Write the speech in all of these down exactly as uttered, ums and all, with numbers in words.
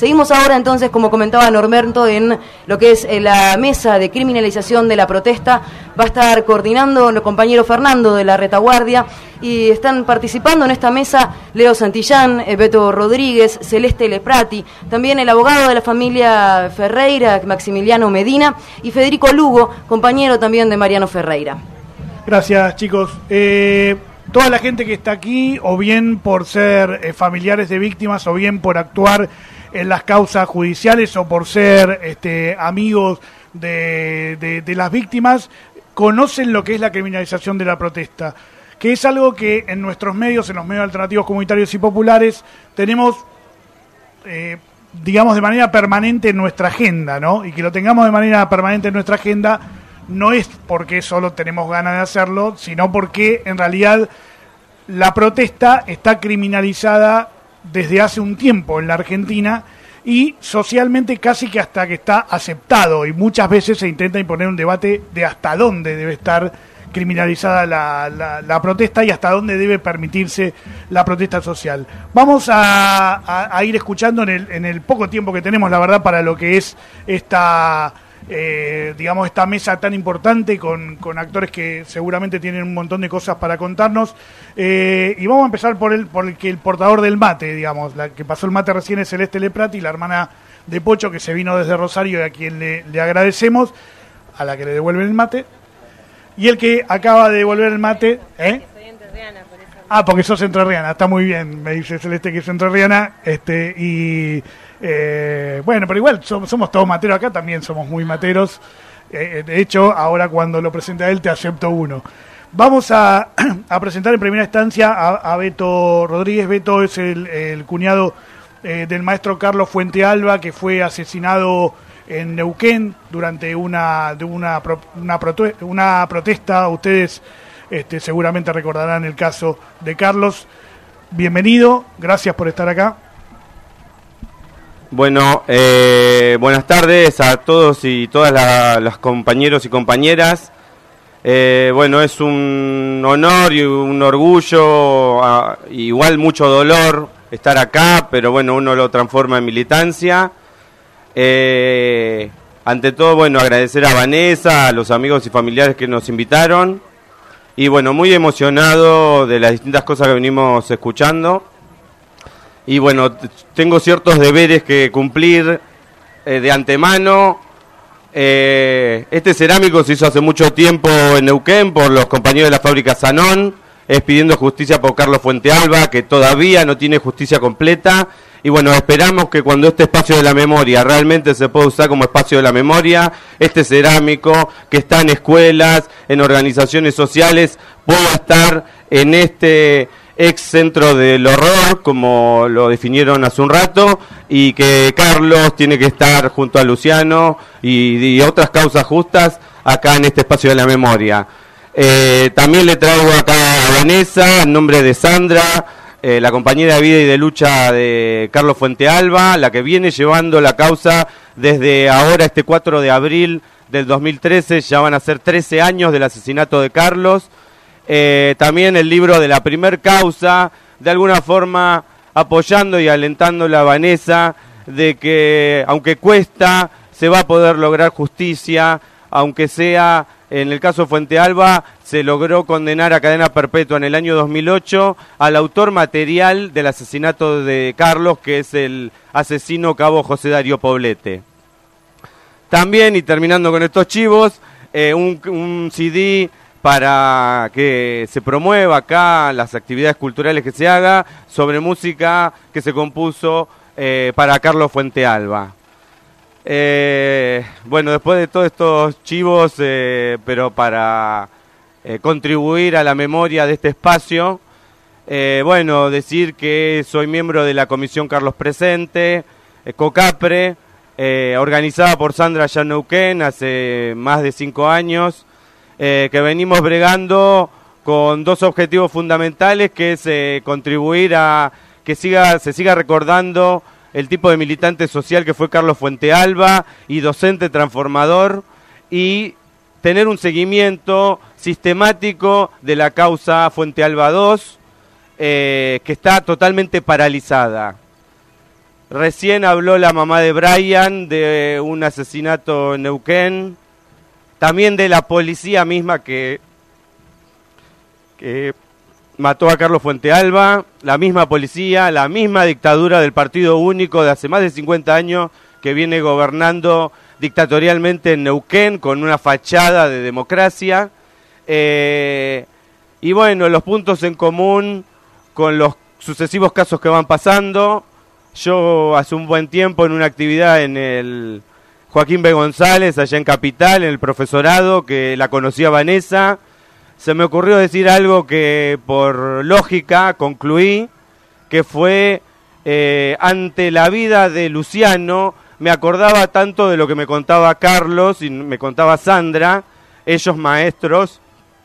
Seguimos ahora entonces, como comentaba Norberto, en lo que es la mesa de criminalización de la protesta. Va a estar coordinando el compañero Fernando de la Retaguardia y están participando en esta mesa Leo Santillán, Beto Rodríguez, Celeste Leprati, también el abogado de la familia Ferreira, Maximiliano Medina, y Federico Lugo, compañero también de Mariano Ferreira. Gracias, chicos. Eh, toda la gente que está aquí, o bien por ser eh, familiares de víctimas, o bien por actuar en las causas judiciales, o por ser este, amigos de, de, de las víctimas, conocen lo que es la criminalización de la protesta, que es algo que en nuestros medios, en los medios alternativos comunitarios y populares, tenemos, eh, digamos, de manera permanente en nuestra agenda, ¿no? Y que lo tengamos de manera permanente en nuestra agenda no es porque solo tenemos ganas de hacerlo, sino porque en realidad la protesta está criminalizada desde hace un tiempo en la Argentina y socialmente casi que hasta que está aceptado, y muchas veces se intenta imponer un debate de hasta dónde debe estar criminalizada la, la, la protesta y hasta dónde debe permitirse la protesta social. Vamos a, a, a ir escuchando en el, en el poco tiempo que tenemos, la verdad, para lo que es esta, eh, digamos, esta mesa tan importante con, con actores que seguramente tienen un montón de cosas para contarnos. Eh, y vamos a empezar por el, por el que el portador del mate, digamos, la que pasó el mate recién es Celeste Leprati, la hermana de Pocho, que se vino desde Rosario y a quien le, le agradecemos, a la que le devuelven el mate. Y el que acaba de devolver el mate, ¿eh? Soy entrerriana, por eso. Ah, porque sos entrerriana, está muy bien, me dice Celeste que es entrerriana, este, y eh, bueno, pero igual somos, somos todos materos acá, también somos muy materos, eh, de hecho, ahora cuando lo presente a él te acepto uno. Vamos a, a presentar en primera instancia a, a Beto Rodríguez. Beto es el, el cuñado eh, del maestro Carlos Fuentealba, que fue asesinado en Neuquén durante una de una una, prote- una protesta. Ustedes este, seguramente recordarán el caso de Carlos. Bienvenido, gracias por estar acá. Bueno, eh, buenas tardes a todos y todas la, las compañeros y compañeras. Eh, bueno, es un honor y un orgullo, a, igual mucho dolor estar acá, pero bueno, uno lo transforma en militancia. Eh, ante todo, bueno, agradecer a Vanessa, a los amigos y familiares que nos invitaron, y bueno, muy emocionado de las distintas cosas que venimos escuchando, y bueno, t- tengo ciertos deberes que cumplir eh, de antemano. Eh, este cerámico se hizo hace mucho tiempo en Neuquén por los compañeros de la fábrica Sanón, es pidiendo justicia por Carlos Fuentealba, que todavía no tiene justicia completa. Y bueno, esperamos que cuando este espacio de la memoria realmente se pueda usar como espacio de la memoria, este cerámico que está en escuelas, en organizaciones sociales, pueda estar en este ex centro del horror, como lo definieron hace un rato, y que Carlos tiene que estar junto a Luciano y, y otras causas justas acá en este espacio de la memoria. Eh, también le traigo acá a Vanessa, en nombre de Sandra, Eh, la compañera de vida y de lucha de Carlos Fuentealba, la que viene llevando la causa desde ahora, este cuatro de abril del dos mil trece, ya van a ser trece años del asesinato de Carlos. Eh, también el libro de la primer causa, de alguna forma apoyando y alentándola a Vanessa, de que aunque cuesta, se va a poder lograr justicia, aunque sea... En el caso Fuentealba se logró condenar a cadena perpetua en el año dos mil ocho al autor material del asesinato de Carlos, que es el asesino cabo José Darío Poblete. También, y terminando con estos chivos, eh, un, un C D para que se promueva acá las actividades culturales que se haga sobre música que se compuso eh, para Carlos Fuentealba. Eh, bueno, después de todos estos chivos, eh, pero para eh, contribuir a la memoria de este espacio, eh, bueno, decir que soy miembro de la Comisión Carlos Presente, eh, COCAPRE, eh, organizada por Sandra allá en Neuquén hace más de cinco años, eh, que venimos bregando con dos objetivos fundamentales, que es eh, contribuir a que siga se siga recordando el tipo de militante social que fue Carlos Fuentealba y docente transformador, y tener un seguimiento sistemático de la causa Fuentealba dos, eh, que está totalmente paralizada. Recién habló la mamá de Brian de un asesinato en Neuquén, también de la policía misma que, que mató a Carlos Fuentealba, la misma policía, la misma dictadura del Partido Único de hace más de cincuenta años que viene gobernando dictatorialmente en Neuquén con una fachada de democracia. Eh, y bueno, los puntos en común con los sucesivos casos que van pasando. Yo hace un buen tiempo en una actividad en el Joaquín B. González, allá en Capital, en el profesorado, que la conocía Vanessa, se me ocurrió decir algo que por lógica concluí, que fue eh, ante la vida de Luciano, me acordaba tanto de lo que me contaba Carlos y me contaba Sandra, ellos maestros,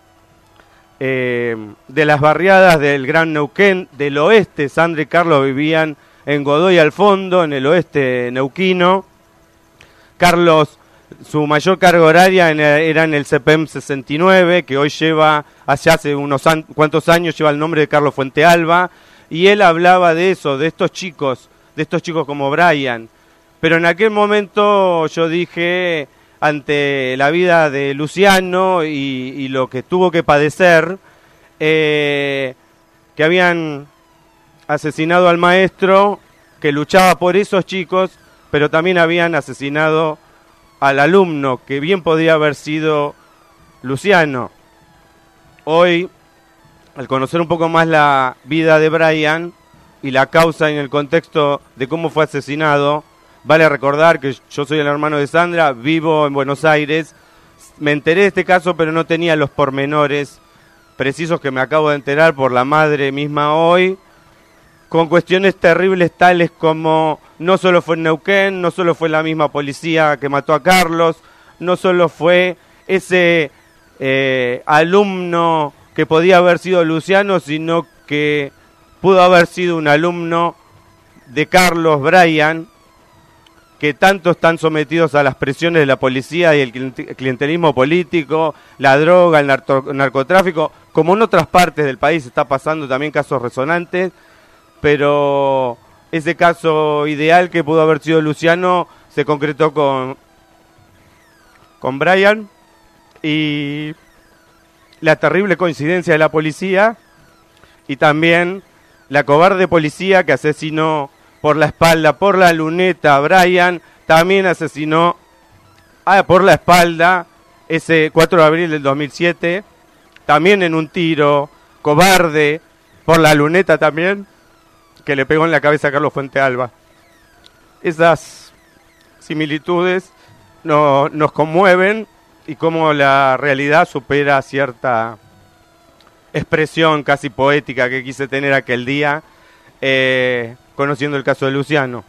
eh, de las barriadas del Gran Neuquén, del oeste. Sandra y Carlos vivían en Godoy al fondo, en el oeste neuquino. Carlos, su mayor carga horaria en, era en el C P E M sesenta y nueve, que hoy lleva, hace, hace unos an, cuantos años, lleva el nombre de Carlos Fuentealba, y él hablaba de eso, de estos chicos, de estos chicos como Brian. Pero en aquel momento yo dije, ante la vida de Luciano y, y lo que tuvo que padecer, eh, que habían asesinado al maestro que luchaba por esos chicos, pero también habían asesinado al alumno, que bien podría haber sido Luciano. Hoy, al conocer un poco más la vida de Brian y la causa en el contexto de cómo fue asesinado, vale recordar que yo soy el hermano de Sandra, vivo en Buenos Aires, me enteré de este caso, pero no tenía los pormenores precisos que me acabo de enterar por la madre misma hoy, con cuestiones terribles tales como no solo fue en Neuquén, no solo fue la misma policía que mató a Carlos, no solo fue ese eh, alumno que podía haber sido Luciano, sino que pudo haber sido un alumno de Carlos, Brian, que tanto están sometidos a las presiones de la policía y el clientelismo político, la droga, el narco- narcotráfico, como en otras partes del país está pasando también casos resonantes, pero ese caso ideal que pudo haber sido Luciano se concretó con, con Brian, y la terrible coincidencia de la policía y también la cobarde policía que asesinó por la espalda, por la luneta a Brian, también asesinó ah, por la espalda ese cuatro de abril del dos mil siete, también en un tiro cobarde por la luneta también, que le pegó en la cabeza a Carlos Fuentealba. Esas similitudes no, nos conmueven, y cómo la realidad supera cierta expresión casi poética que quise tener aquel día, eh, conociendo el caso de Luciano.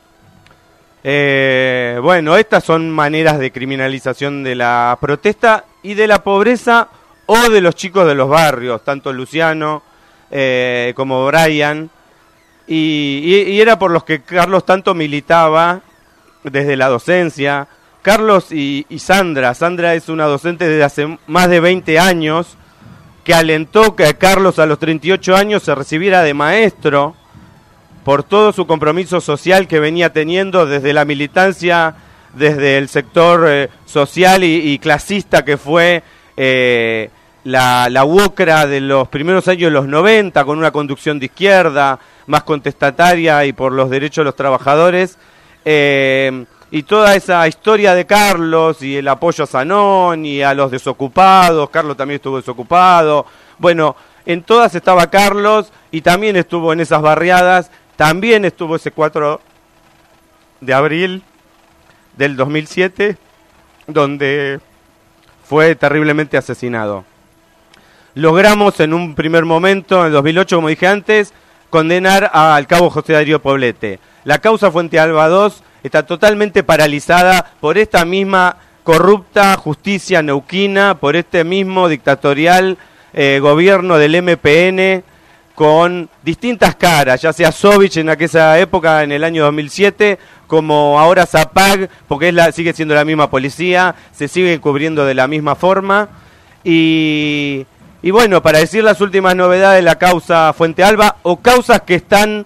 Eh, bueno, estas son maneras de criminalización de la protesta y de la pobreza o de los chicos de los barrios, tanto Luciano eh, como Brian. Y, y, y era por los que Carlos tanto militaba desde la docencia. Carlos y, y Sandra. Sandra es una docente desde hace más de veinte años que alentó que Carlos a los treinta y ocho años se recibiera de maestro por todo su compromiso social que venía teniendo desde la militancia, desde el sector eh, social y, y clasista que fue eh, la, la UOCRA de los primeros años de los noventa, con una conducción de izquierda, más contestataria y por los derechos de los trabajadores, eh, y toda esa historia de Carlos y el apoyo a Zanón y a los desocupados. Carlos también estuvo desocupado. Bueno, en todas estaba Carlos y también estuvo en esas barriadas, también estuvo ese cuatro de abril del dos mil siete, donde fue terriblemente asesinado. Logramos en un primer momento, en el dos mil ocho, como dije antes, condenar al cabo José Darío Poblete. La causa Fuentealba dos está totalmente paralizada por esta misma corrupta justicia neuquina, por este mismo dictatorial eh, gobierno del M P N, con distintas caras, ya sea Sovich en aquella época, en el año dos mil siete, como ahora Zapag, porque es la, sigue siendo la misma policía, se sigue cubriendo de la misma forma. Y, y bueno, para decir las últimas novedades de la causa Fuentealba, o causas que están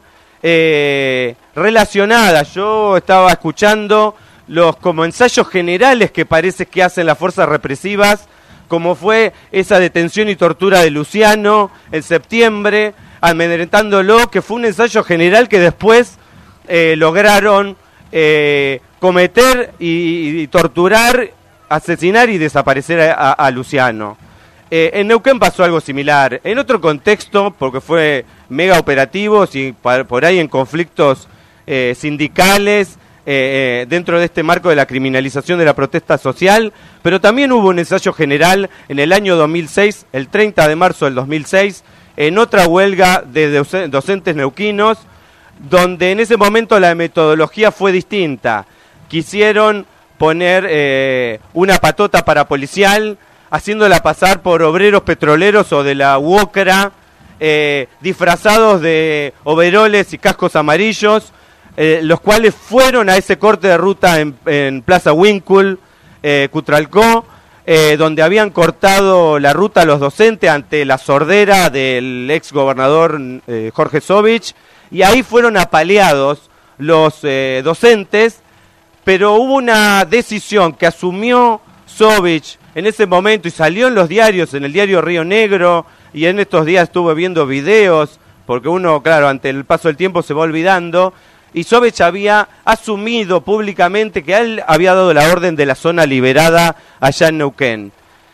eh, relacionadas. Yo estaba escuchando los como ensayos generales que parece que hacen las fuerzas represivas, como fue esa detención y tortura de Luciano en septiembre, amedrentándolo, que fue un ensayo general que después eh, lograron eh, cometer y, y torturar, asesinar y desaparecer a, a, a Luciano. Eh, en Neuquén pasó algo similar, en otro contexto, porque fue mega operativos y por ahí en conflictos eh, sindicales, eh, eh, dentro de este marco de la criminalización de la protesta social, pero también hubo un ensayo general en el año dos mil seis, el treinta de marzo del dos mil seis, en otra huelga de docentes neuquinos, donde en ese momento la metodología fue distinta. Quisieron poner eh, una patota parapolicial, haciéndola pasar por obreros petroleros o de la UOCRA, eh, disfrazados de overoles y cascos amarillos, eh, los cuales fueron a ese corte de ruta en, en Plaza Winkle, eh, Cutralcó, eh, donde habían cortado la ruta a los docentes ante la sordera del ex gobernador eh, Jorge Sovich, y ahí fueron apaleados los eh, docentes, pero hubo una decisión que asumió Sovich en ese momento y salió en los diarios, en el diario Río Negro, y en estos días estuve viendo videos, porque uno, claro, ante el paso del tiempo se va olvidando, y Sovich había asumido públicamente que él había dado la orden de la zona liberada allá en Neuquén.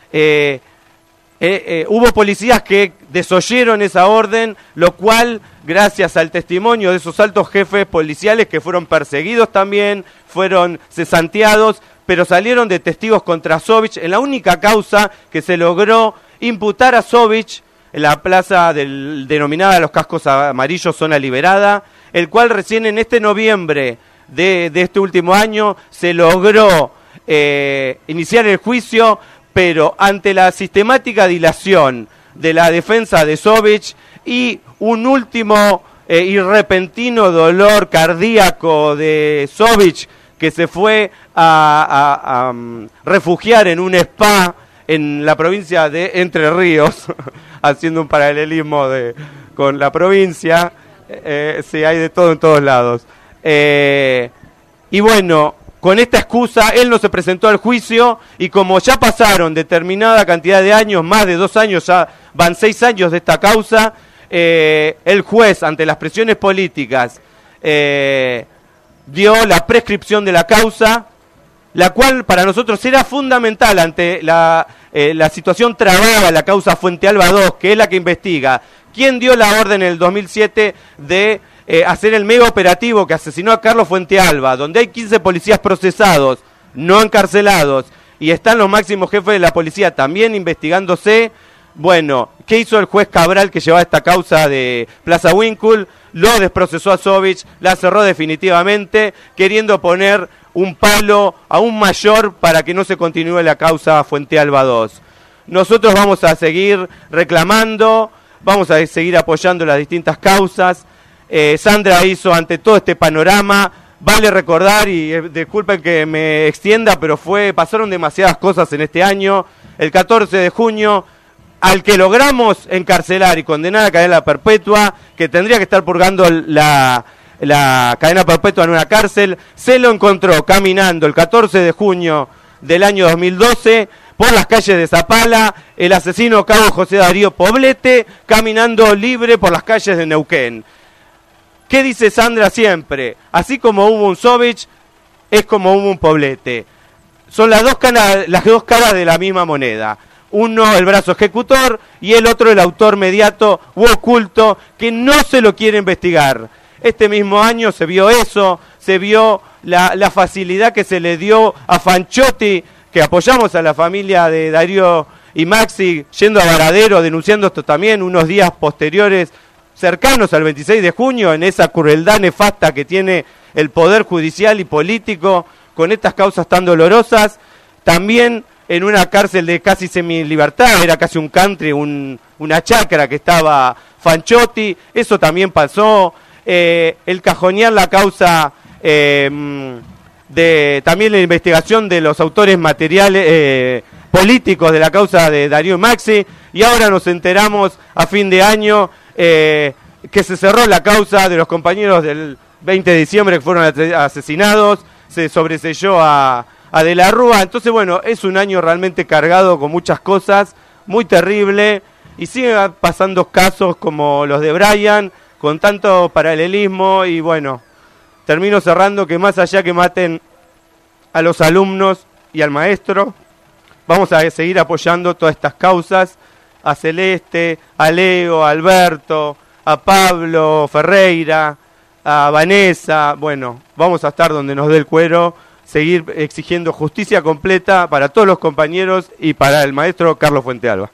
Eh, eh, eh, hubo policías que desoyeron esa orden, lo cual, gracias al testimonio de esos altos jefes policiales que fueron perseguidos también, fueron cesanteados, pero salieron de testigos contra Sovich en la única causa que se logró imputar a Sovich en la plaza del, denominada Los Cascos Amarillos, zona liberada, el cual recién en este noviembre de, de este último año se logró eh, iniciar el juicio, pero ante la sistemática dilación de la defensa de Sovich y un último eh, y repentino dolor cardíaco de Sovich, que se fue a, a, a um, refugiar en un spa en la provincia de Entre Ríos, haciendo un paralelismo de, con la provincia, eh, sí, hay de todo en todos lados. Eh, y bueno, con esta excusa, él no se presentó al juicio, y como ya pasaron determinada cantidad de años, más de dos años, ya van seis años de esta causa, eh, el juez, ante las presiones políticas, eh, dio la prescripción de la causa, la cual para nosotros era fundamental ante la, eh, la situación trabada, la causa Fuente Alba dos, que es la que investiga. ¿Quién dio la orden en el dos mil siete de eh, hacer el mega operativo que asesinó a Carlos Fuente Alba, donde hay quince policías procesados, no encarcelados, y están los máximos jefes de la policía también investigándose? Bueno, ¿qué hizo el juez Cabral, que llevaba esta causa de Plaza Winkle? Lo desprocesó a Sovich, la cerró definitivamente, queriendo poner un palo aún mayor para que no se continúe la causa Fuente Alba dos. Nosotros vamos a seguir reclamando, vamos a seguir apoyando las distintas causas. Eh, Sandra hizo ante todo este panorama, vale recordar, y eh, disculpen que me extienda, pero fue pasaron demasiadas cosas en este año. El catorce de junio, al que logramos encarcelar y condenar a cadena perpetua, que tendría que estar purgando la, la cadena perpetua en una cárcel, se lo encontró caminando el catorce de junio del año dos mil doce por las calles de Zapala, el asesino cabo José Darío Poblete, caminando libre por las calles de Neuquén. ¿Qué dice Sandra siempre? Así como hubo un Sovich, es como hubo un Poblete. Son las dos caras, las dos caras de la misma moneda. Uno el brazo ejecutor y el otro el autor mediato u oculto, que no se lo quiere investigar. Este mismo año se vio eso, se vio la, la facilidad que se le dio a Fanchotti, que apoyamos a la familia de Darío y Maxi, yendo a Varadero, denunciando esto también unos días posteriores, cercanos al veintiséis de junio, en esa crueldad nefasta que tiene el Poder Judicial y político con estas causas tan dolorosas. También en una cárcel de casi semilibertad, era casi un country, un, una chacra que estaba Fanchotti, eso también pasó. Eh, el cajonear la causa, eh, de también la investigación de los autores materiales, eh, políticos de la causa de Darío y Maxi, y ahora nos enteramos a fin de año, eh, que se cerró la causa de los compañeros del veinte de diciembre que fueron asesinados, se sobreselló a, a De la Rúa. Entonces, bueno, es un año realmente cargado con muchas cosas, muy terrible, y siguen pasando casos como los de Brian, con tanto paralelismo, y bueno, termino cerrando que más allá que maten a los alumnos y al maestro, vamos a seguir apoyando todas estas causas, a Celeste, a Leo, a Alberto, a Pablo Ferreira, a Vanessa. Bueno, vamos a estar donde nos dé el cuero, seguir exigiendo justicia completa para todos los compañeros y para el maestro Carlos Fuentealba.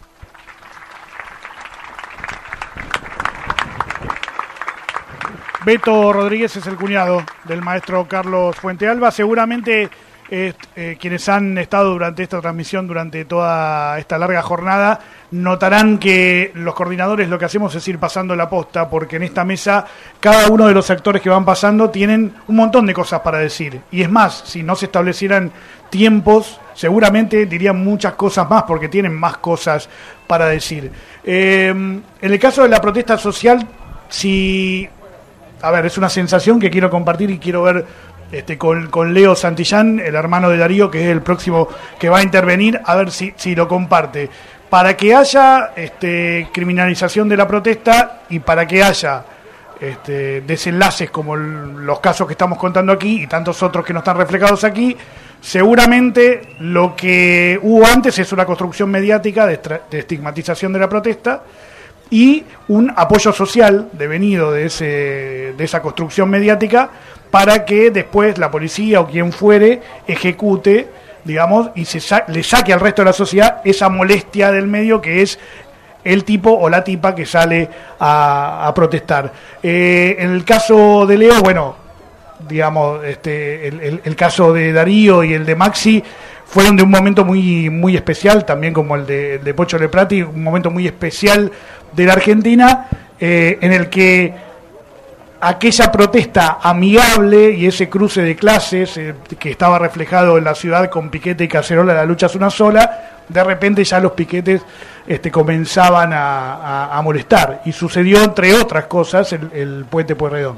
Beto Rodríguez es el cuñado del maestro Carlos Fuentealba. Seguramente eh, eh, quienes han estado durante esta transmisión, durante toda esta larga jornada, notarán que los coordinadores lo que hacemos es ir pasando la posta, porque en esta mesa cada uno de los actores que van pasando tienen un montón de cosas para decir. Y es más, si no se establecieran tiempos, seguramente dirían muchas cosas más, porque tienen más cosas para decir. Eh, en el caso de la protesta social, si... A ver, es una sensación que quiero compartir y quiero ver este, con, con Leo Santillán, el hermano de Darío, que es el próximo que va a intervenir, a ver si, si lo comparte. Para que haya este, criminalización de la protesta y para que haya este, desenlaces como el, los casos que estamos contando aquí y tantos otros que no están reflejados aquí, seguramente lo que hubo antes es una construcción mediática de, de estigmatización de la protesta y un apoyo social devenido de ese de esa construcción mediática para que después la policía o quien fuere ejecute, digamos, y se sa- le saque al resto de la sociedad esa molestia del medio que es el tipo o la tipa que sale a, a protestar. Eh, en el caso de Leo, bueno, digamos, este, el, el, el caso de Darío y el de Maxi fueron de un momento muy muy especial, también como el de, el de Pocho Leprati, un momento muy especial de la Argentina, eh, en el que aquella protesta amigable y ese cruce de clases eh, que estaba reflejado en la ciudad con piquete y cacerola, la lucha es una sola, de repente ya los piquetes este, comenzaban a, a, a molestar, y sucedió, entre otras cosas, el, el puente Pueyrredón.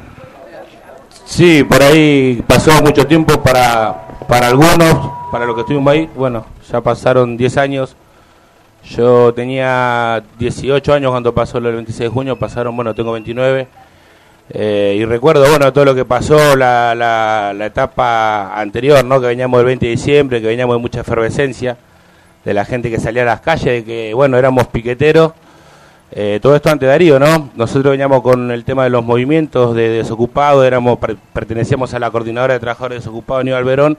Sí, por ahí pasó mucho tiempo para, para algunos, para los que estuvimos ahí. Bueno, ya pasaron diez años. Yo tenía dieciocho años cuando pasó lo del veintiséis de junio, pasaron, bueno, tengo veintinueve. Eh, y recuerdo, bueno, todo lo que pasó, la, la, la etapa anterior, ¿no? Que veníamos del veinte de diciembre, que veníamos de mucha efervescencia, de la gente que salía a las calles, de que, bueno, éramos piqueteros. Eh, todo esto ante Darío, ¿no? Nosotros veníamos con el tema de los movimientos de desocupados, éramos, pertenecíamos a la coordinadora de trabajadores desocupados, Aníbal Verón,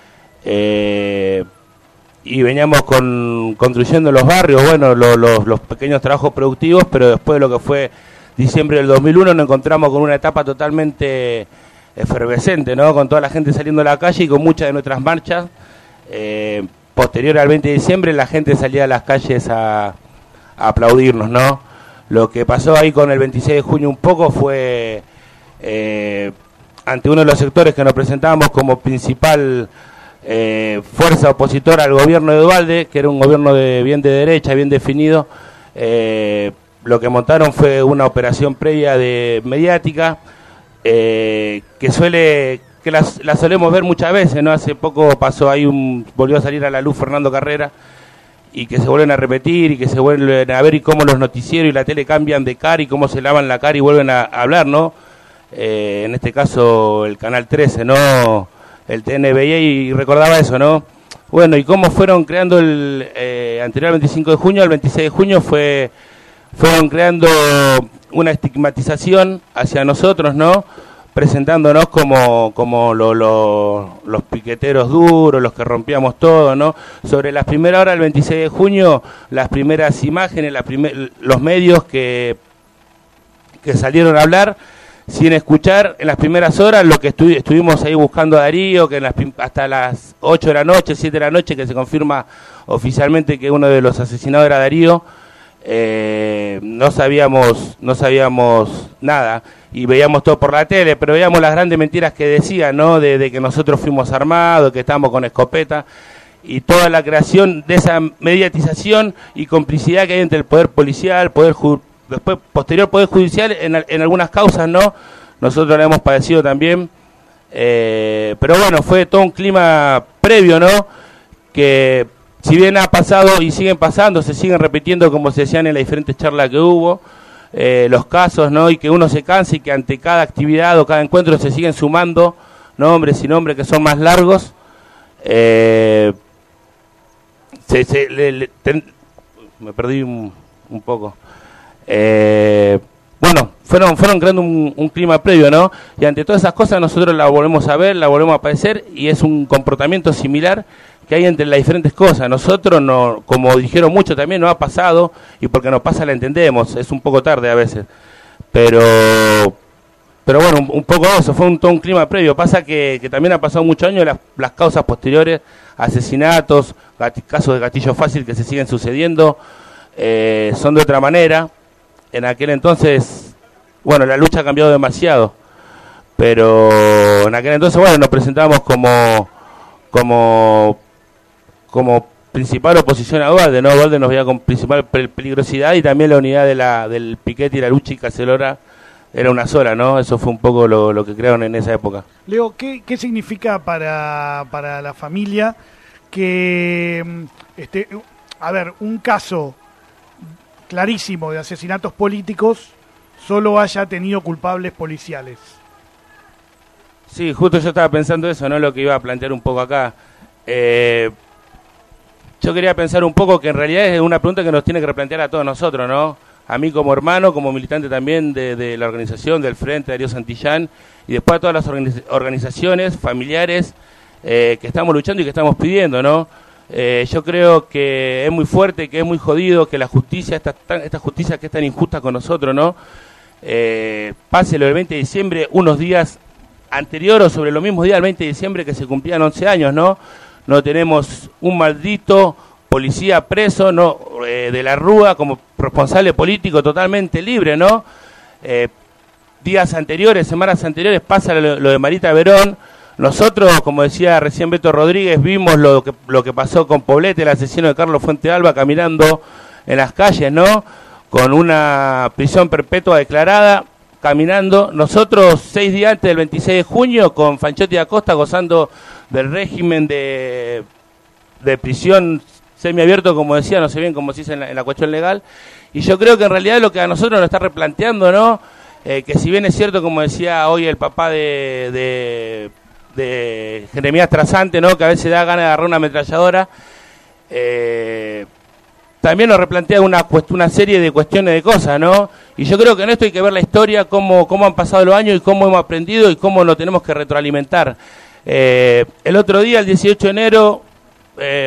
eh, y veníamos con construyendo los barrios, bueno, lo, los, los pequeños trabajos productivos, pero después de lo que fue diciembre del dos mil uno nos encontramos con una etapa totalmente efervescente, ¿no? Con toda la gente saliendo a la calle y con muchas de nuestras marchas. Eh, posterior al veinte de diciembre la gente salía a las calles a, a aplaudirnos, ¿no? Lo que pasó ahí con el veintiséis de junio un poco fue eh, ante uno de los sectores que nos presentábamos como principal eh, fuerza opositora al gobierno de Duhalde, que era un gobierno de bien de derecha, bien definido. eh, Lo que montaron fue una operación previa de mediática eh, que suele que la, la solemos ver muchas veces, ¿no? Hace poco pasó ahí un volvió a salir a la luz Fernando Carrera y que se vuelven a repetir y que se vuelven a ver y cómo los noticieros y la tele cambian de cara y cómo se lavan la cara y vuelven a, a hablar, ¿no? Eh, en este caso el Canal trece, ¿no? El T N veía y recordaba eso, ¿no? Bueno, y cómo fueron creando el eh, anterior al veinticinco de junio, el veintiséis de junio fue fueron creando una estigmatización hacia nosotros, ¿no? Presentándonos como, como lo, lo, los piqueteros duros, los que rompíamos todo, ¿no? Sobre las primeras horas del veintiséis de junio, las primeras imágenes, la primer, los medios que, que salieron a hablar, sin escuchar en las primeras horas lo que estu estuvimos ahí buscando a Darío, que en las, hasta las ocho de la noche, siete de la noche, que se confirma oficialmente que uno de los asesinados era Darío. Eh, no sabíamos no sabíamos nada y veíamos todo por la tele, pero veíamos las grandes mentiras que decían, ¿no? De, de que nosotros fuimos armados, que estábamos con escopeta, y toda la creación de esa mediatización y complicidad que hay entre el poder policial, el poder ju después, posterior Poder Judicial, en, en algunas causas no, nosotros la hemos padecido también, eh, pero bueno, fue todo un clima previo, ¿no? Que si bien ha pasado y siguen pasando, se siguen repitiendo, como se decían en las diferentes charlas que hubo, eh, los casos, ¿no? Y que uno se cansa y que ante cada actividad o cada encuentro se siguen sumando nombres y nombres que son más largos. Eh, se, se, le, le, ten, me perdí un, un poco. Eh, bueno, fueron fueron creando un, un clima previo, ¿no? Y ante todas esas cosas nosotros la volvemos a ver, la volvemos a padecer, y es un comportamiento similar que hay entre las diferentes cosas. Nosotros, no, como dijeron muchos también, no ha pasado, y porque nos pasa la entendemos, es un poco tarde a veces, pero pero bueno, un, un poco eso, fue un, todo un clima previo. Pasa que, que también ha pasado muchos años, las, las causas posteriores, asesinatos, gati, casos de gatillo fácil que se siguen sucediendo, eh, son de otra manera. En aquel entonces, bueno, la lucha ha cambiado demasiado, pero en aquel entonces, bueno, nos presentamos como como como principal oposición a Duhalde, ¿no? Duhalde nos veía con principal peligrosidad, y también la unidad de la del piquete y la lucha y Caselora era una sola, ¿no? Eso fue un poco lo, lo que crearon en esa época. Leo, ¿qué, qué significa para, para la familia que, este, a ver, un caso clarísimo de asesinatos políticos solo haya tenido culpables policiales? Sí, justo yo estaba pensando eso, ¿no? Lo que iba a plantear un poco acá. Eh, yo quería pensar un poco que en realidad es una pregunta que nos tiene que replantear a todos nosotros, ¿no? A mí como hermano, como militante también de, de la organización, del Frente Darío Santillán, y después a todas las organiz organizaciones, familiares, eh, que estamos luchando y que estamos pidiendo, ¿no? Eh, yo creo que es muy fuerte, que es muy jodido, que la justicia, esta, tan, esta justicia que es tan injusta con nosotros, ¿no? Eh, pase lo del veinte de diciembre, unos días anterior o sobre los mismos días del veinte de diciembre que se cumplían once años, ¿no? No tenemos un maldito policía preso, no eh, de la Rúa como responsable político totalmente libre, ¿no? Eh, días anteriores, semanas anteriores pasa lo, lo de Marita Verón. Nosotros, como decía recién Beto Rodríguez, vimos lo que lo que pasó con Poblete, el asesino de Carlos Fuente Alba, caminando en las calles, ¿no? Con una prisión perpetua declarada, caminando. Nosotros, seis días antes del veintiséis de junio, con Fanchotti Acosta gozando del régimen de, de prisión semiabierto, como decía, no sé bien cómo se dice en la, en la cuestión legal. Y yo creo que en realidad lo que a nosotros nos está replanteando, ¿no? Eh, que si bien es cierto, como decía hoy el papá de, de, de Jeremías Trasante, ¿no? Que a veces da ganas de agarrar una ametralladora, eh, también nos replantea una, una serie de cuestiones de cosas, ¿no? Y yo creo que en esto hay que ver la historia, cómo, cómo han pasado los años y cómo hemos aprendido y cómo lo tenemos que retroalimentar. Eh, el otro día, el dieciocho de enero, eh,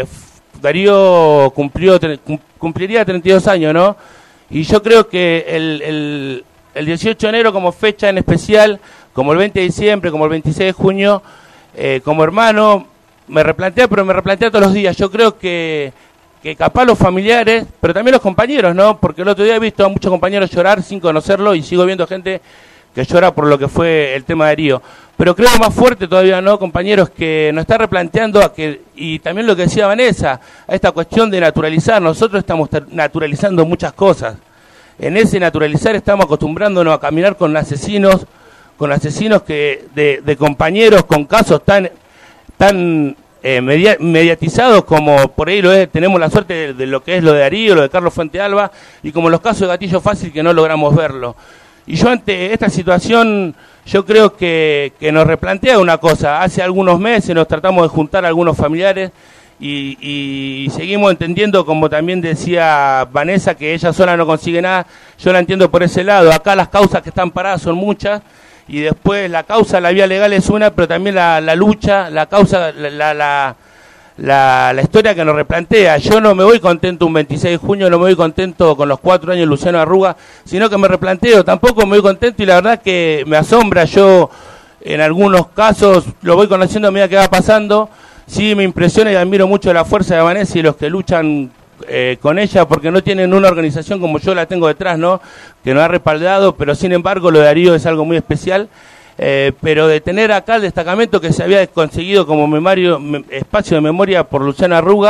Darío cumplió cumpliría treinta y dos años, ¿no? Y yo creo que el, el, el dieciocho de enero como fecha en especial, como el veinte de diciembre, como el veintiséis de junio, eh, como hermano, me replantea, pero me replantea todos los días. Yo creo que, que capaz los familiares, pero también los compañeros, ¿no? Porque el otro día he visto a muchos compañeros llorar sin conocerlo, y sigo viendo gente que llora por lo que fue el tema de Darío. Pero creo más fuerte todavía, ¿no, compañeros? Que nos está replanteando, a que, y también lo que decía Vanessa, a esta cuestión de naturalizar. Nosotros estamos naturalizando muchas cosas. En ese naturalizar estamos acostumbrándonos a caminar con asesinos, con asesinos que de, de compañeros con casos tan, tan eh, media, mediatizados como por ahí lo es. Tenemos la suerte de, de lo que es lo de Darío, lo de Carlos Fuente Alba, y como los casos de Gatillo Fácil que no logramos verlo. Y yo ante esta situación, yo creo que, que nos replantea una cosa. Hace algunos meses nos tratamos de juntar a algunos familiares y, y seguimos entendiendo, como también decía Vanessa, que ella sola no consigue nada. Yo la entiendo por ese lado. Acá las causas que están paradas son muchas, y después la causa, la vía legal es una, pero también la, la lucha, la causa, la... la, la La, la historia que nos replantea. Yo no me voy contento un veintiséis de junio, no me voy contento con los cuatro años de Luciano Arruga, sino que me replanteo, tampoco me voy contento, y la verdad que me asombra. Yo en algunos casos lo voy conociendo a medida que va pasando. Sí, me impresiona y admiro mucho la fuerza de Vanessa y los que luchan eh, con ella, porque no tienen una organización como yo la tengo detrás, ¿no? Que nos ha respaldado, pero sin embargo lo de Darío es algo muy especial. Eh, pero de tener acá el destacamento que se había conseguido como memario, me, espacio de memoria por Luciano Arruga,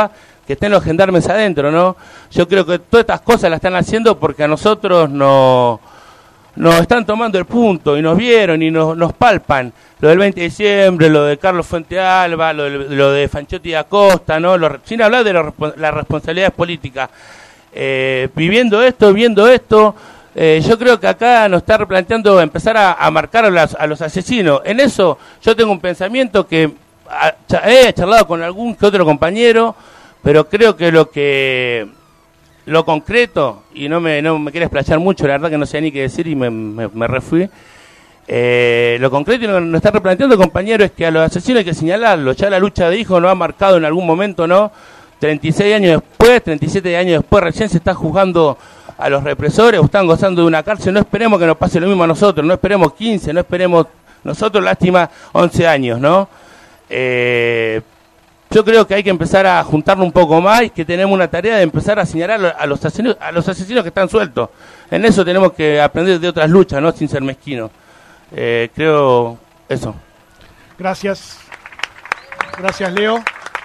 que estén los gendarmes adentro, ¿no? Yo creo que todas estas cosas las están haciendo porque a nosotros no, nos están tomando el punto y nos vieron y nos, nos palpan. Lo del veinte de diciembre, lo de Carlos Fuente Alba, lo de, lo de Fanchotti da Costa, ¿no? Lo, sin hablar de lo, las responsabilidades políticas. Eh, viviendo esto, viendo esto, eh, yo creo que acá nos está replanteando empezar a, a marcar a, las, a los asesinos. En eso yo tengo un pensamiento que a, he charlado con algún que otro compañero, pero creo que lo que lo concreto, y no me, no me quiero explayar mucho, la verdad que no sé ni qué decir y me, me, me refui, eh, lo concreto y lo que nos está replanteando, compañero, es que a los asesinos hay que señalarlos. Ya la lucha de hijos nos ha marcado en algún momento, ¿no? treinta y seis años después, treinta y siete años después, recién se está juzgando a los represores o están gozando de una cárcel. No esperemos que nos pase lo mismo a nosotros, no esperemos quince, no esperemos nosotros, lástima, once años, ¿no? Eh, yo creo que hay que empezar a juntarnos un poco más y que tenemos una tarea de empezar a señalar a los asesinos, a los asesinos que están sueltos. En eso tenemos que aprender de otras luchas, ¿no? Sin ser mezquinos. Eh, creo eso. Gracias. Gracias, Leo.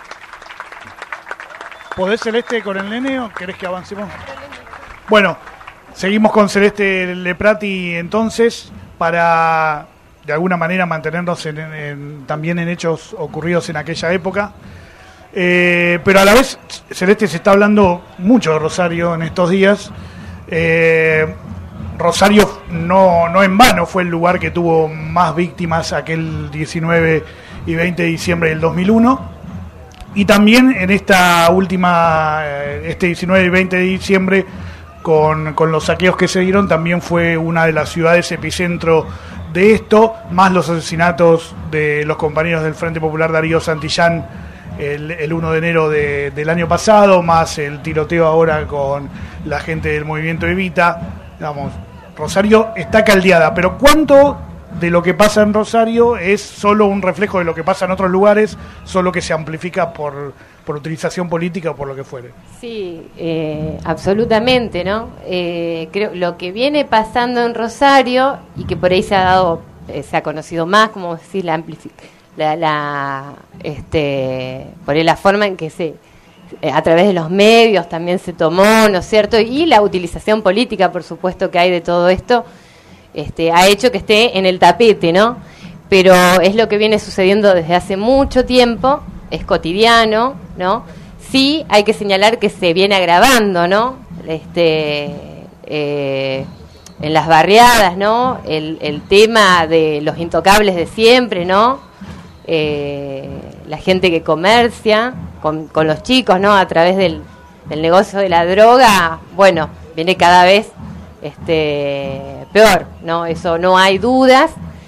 ¿Podés, Celeste, con el nene o querés que avancemos? Bueno, seguimos con Celeste Leprati entonces, para de alguna manera mantenernos en, en, también en hechos ocurridos en aquella época. Eh, pero a la vez, Celeste, se está hablando mucho de Rosario en estos días. Eh, Rosario no, no en vano fue el lugar que tuvo más víctimas aquel diecinueve y veinte de diciembre del dos mil uno. Y también en esta última, este diecinueve y veinte de diciembre, con, con los saqueos que se dieron, también fue una de las ciudades epicentro de esto, más los asesinatos de los compañeros del Frente Popular Darío Santillán el, el uno de enero de, del año pasado, más el tiroteo ahora con la gente del movimiento Evita. Digamos, Rosario está caldeada, pero ¿cuánto de lo que pasa en Rosario es solo un reflejo de lo que pasa en otros lugares, solo que se amplifica por, por utilización política o por lo que fuere? Sí, eh, absolutamente, ¿no? Eh, creo lo que viene pasando en Rosario y que por ahí se ha dado, eh, se ha conocido más, como decir, la amplificación, la, la, este, por ahí la forma en que se, eh, a través de los medios también se tomó, ¿no es cierto? Y la utilización política, por supuesto, que hay de todo esto. Este, ha hecho que esté en el tapete, ¿no? Pero es lo que viene sucediendo desde hace mucho tiempo, es cotidiano, ¿no? Sí, hay que señalar que se viene agravando, ¿no? Este, eh, en las barriadas, ¿no? El, el tema de los intocables de siempre, ¿no? Eh, la gente que comercia con, con los chicos, ¿no? A través del, del negocio de la droga, bueno, viene cada vez este peor, ¿no? Eso no hay dudas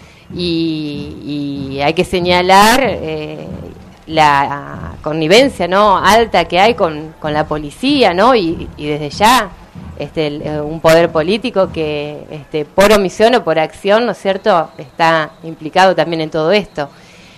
y, y hay que señalar eh, la connivencia, ¿no? Alta que hay con, con la policía, ¿no? Y, y desde ya este el, un poder político que este por omisión o por acción, ¿no es cierto?, está implicado también en todo esto.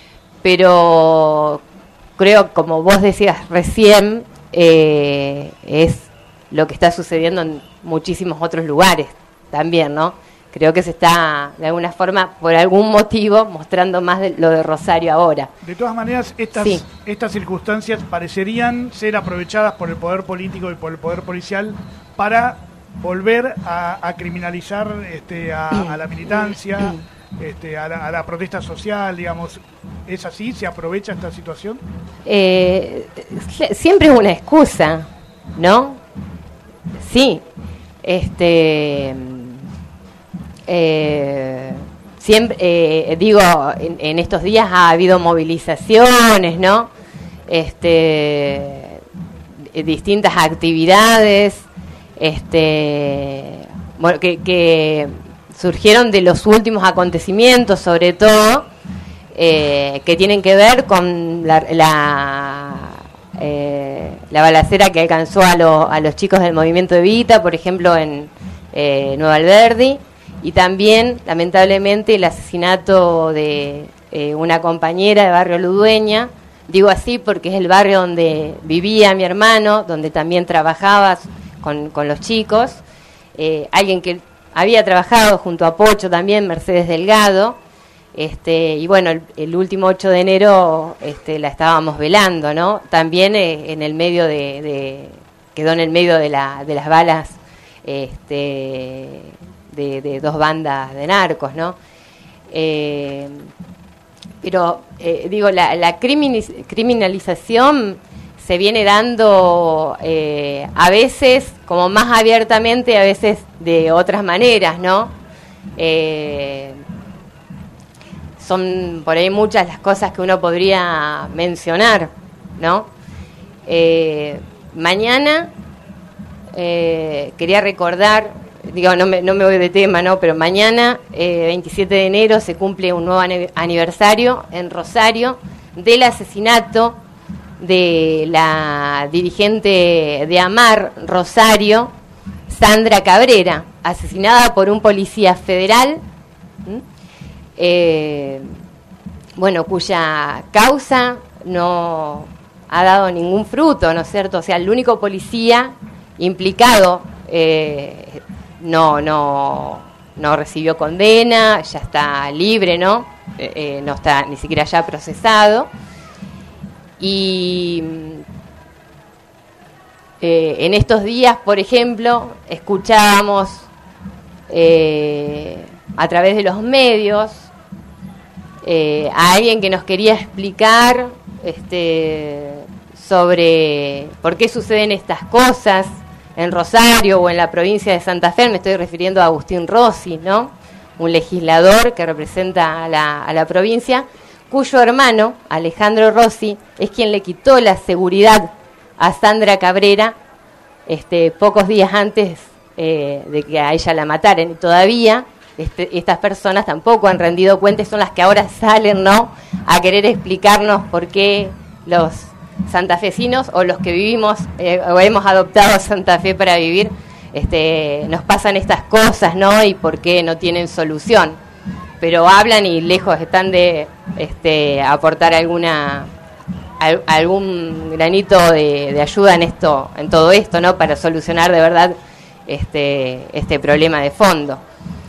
Pero creo, como vos decías recién, eh, es lo que está sucediendo en muchísimos otros lugares también, ¿no? Creo que se está, de alguna forma, por algún motivo, mostrando más de lo de Rosario ahora. De todas maneras, estas, sí. estas circunstancias parecerían ser aprovechadas por el poder político y por el poder policial para volver a, a criminalizar este, a, a la militancia, este, a, la, a la protesta social, digamos. ¿Es así? ¿Se aprovecha esta situación? Eh, siempre es una excusa, ¿no? Sí, este, eh, siempre eh, digo, en, en estos días ha habido movilizaciones, ¿no? Este, distintas actividades, este, bueno, que, que surgieron de los últimos acontecimientos, sobre todo, eh, que tienen que ver con la, la Eh, la balacera que alcanzó a, lo, a los chicos del movimiento Evita, por ejemplo, en eh, Nueva Alberdi, y también, lamentablemente, el asesinato de eh, una compañera de barrio Ludueña. Digo así porque es el barrio donde vivía mi hermano, donde también trabajaba con, con los chicos, eh, alguien que había trabajado junto a Pocho también, Mercedes Delgado, Este, y bueno, el, el último ocho de enero este, la estábamos velando, ¿no? También eh, en el medio de, de, quedó en el medio de, la, de las balas este, de, de dos bandas de narcos, ¿no? Eh, pero, eh, digo, la, la criminalización se viene dando eh, a veces como más abiertamente, a veces de otras maneras, ¿no? Eh, son por ahí muchas las cosas que uno podría mencionar, ¿no? Eh, mañana eh, quería recordar, digo, no me, no me voy de tema, ¿no? Pero mañana, eh, veintisiete de enero, se cumple un nuevo aniversario en Rosario del asesinato de la dirigente de AMAR Rosario, Sandra Cabrera, asesinada por un policía federal, ¿m? eh, bueno, cuya causa no ha dado ningún fruto, ¿no es cierto? O sea, el único policía implicado eh, no, no, no recibió condena, ya está libre, ¿no? Eh, eh, no está ni siquiera ya procesado. Y eh, en estos días, por ejemplo, escuchábamos eh, a través de los medios eh, a alguien que nos quería explicar este, sobre por qué suceden estas cosas en Rosario o en la provincia de Santa Fe. Me estoy refiriendo a Agustín Rossi, ¿no? Un legislador que representa a la, a la provincia, cuyo hermano, Alejandro Rossi, es quien le quitó la seguridad a Sandra Cabrera este, pocos días antes eh, de que a ella la mataran. Y todavía este, estas personas tampoco han rendido cuentas, son las que ahora salen, ¿no?, a querer explicarnos por qué los santafesinos o los que vivimos eh, o hemos adoptado Santa Fe para vivir, este, nos pasan estas cosas, ¿no?, y por qué no tienen solución. Pero hablan y lejos están de este, aportar alguna al, algún granito de, de ayuda en esto, en todo esto, ¿no?, para solucionar de verdad este, este problema de fondo.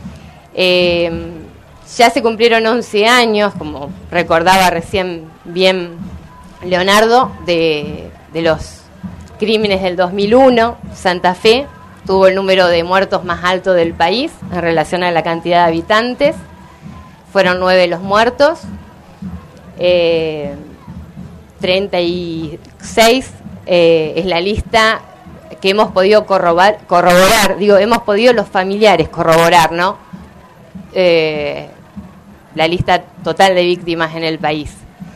Eh, ya se cumplieron once años, como recordaba recién bien Leonardo, de, de los crímenes del dos mil uno. Santa Fe tuvo el número de muertos más alto del país en relación a la cantidad de habitantes. Fueron nueve los muertos, eh, treinta y seis eh, es la lista que hemos podido corroborar, corroborar, digo, hemos podido los familiares corroborar, ¿no? Eh, la lista total de víctimas en el país.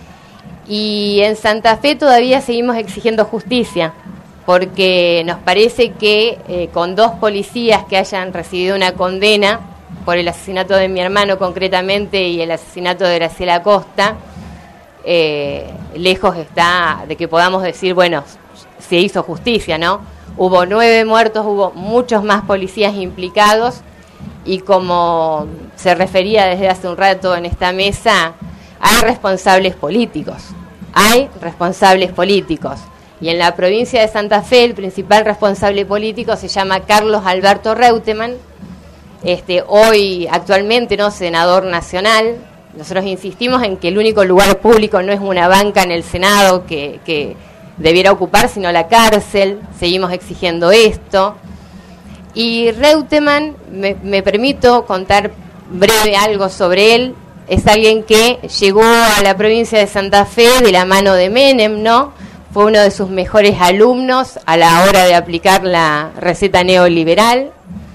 Y en Santa Fe todavía seguimos exigiendo justicia, porque nos parece que eh, con dos policías que hayan recibido una condena por el asesinato de mi hermano concretamente y el asesinato de Graciela Costa, eh, lejos está de que podamos decir, bueno, se hizo justicia, ¿no? Hubo nueve muertos, hubo muchos más policías implicados y, como se refería desde hace un rato en esta mesa, hay responsables políticos, hay responsables políticos. Y en la provincia de Santa Fe el principal responsable político se llama Carlos Alberto Reutemann, Este, hoy actualmente no senador nacional. Nosotros insistimos en que el único lugar público no es una banca en el Senado que, que debiera ocupar, sino la cárcel. Seguimos exigiendo esto. Y Reutemann, me, me permito contar breve algo sobre él. Es alguien que llegó a la provincia de Santa Fe de la mano de Menem, ¿no? Fue uno de sus mejores alumnos a la hora de aplicar la receta neoliberal.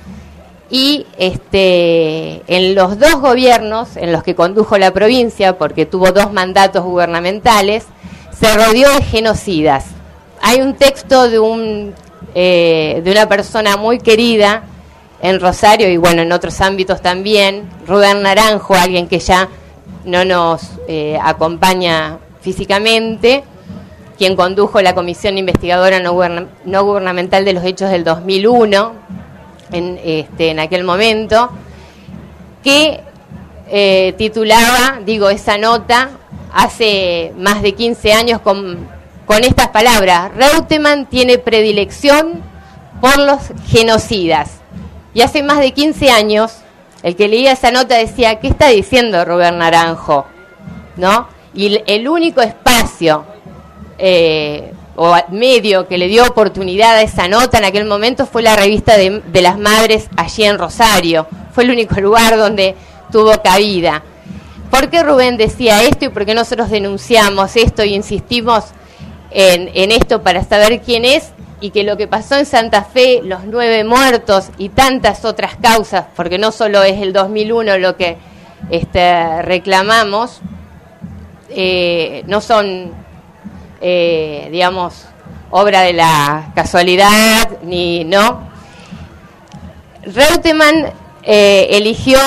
Y este, en los dos gobiernos en los que condujo la provincia, porque tuvo dos mandatos gubernamentales, se rodeó de genocidas. Hay un texto de, un, eh, de una persona muy querida en Rosario y bueno, en otros ámbitos también, Rubén Naranjo, alguien que ya no nos eh, acompaña físicamente, quien condujo la Comisión Investigadora no, guberna, no Gubernamental de los Hechos del dos mil uno, En, este, en aquel momento, que eh, titulaba, digo, esa nota hace más de quince años con, con estas palabras: Reutemann tiene predilección por los genocidas. Y hace más de quince años El que leía esa nota decía, ¿qué está diciendo Rubén Naranjo? ¿No? Y el único espacio eh, o medio que le dio oportunidad a esa nota en aquel momento fue la revista de, de las Madres allí en Rosario. Fue el único lugar donde tuvo cabida. ¿Por qué Rubén decía esto y por qué nosotros denunciamos esto y insistimos en, en esto para saber quién es? Y que lo que pasó en Santa Fe, los nueve muertos y tantas otras causas, porque no solo es el dos mil uno lo que este, reclamamos, eh, no son, eh, digamos, obra de la casualidad, ni no. Reutemann eh, eligió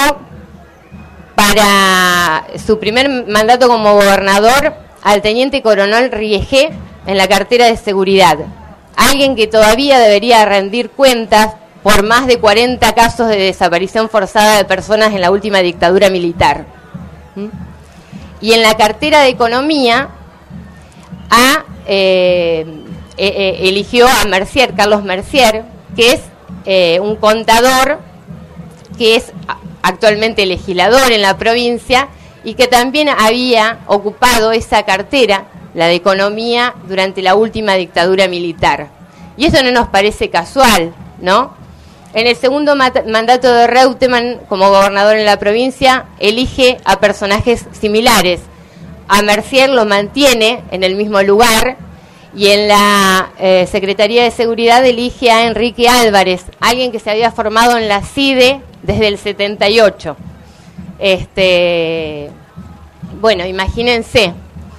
para su primer mandato como gobernador al teniente coronel Riegé en la cartera de seguridad. Alguien que todavía debería rendir cuentas por más de cuarenta casos de desaparición forzada de personas en la última dictadura militar. ¿Mm? Y en la cartera de Economía a, eh, eh, eh, eligió a Mercier, Carlos Mercier, que es eh, un contador que es actualmente legislador en la provincia y que también había ocupado esa cartera, la de Economía, durante la última dictadura militar. Y eso no nos parece casual, ¿no? En el segundo mat- mandato de Reutemann como gobernador en la provincia, elige a personajes similares. A Mercier lo mantiene en el mismo lugar y en la eh, Secretaría de Seguridad elige a Enrique Álvarez, alguien que se había formado en la C I D E desde el setenta y ocho. Este, bueno, imagínense.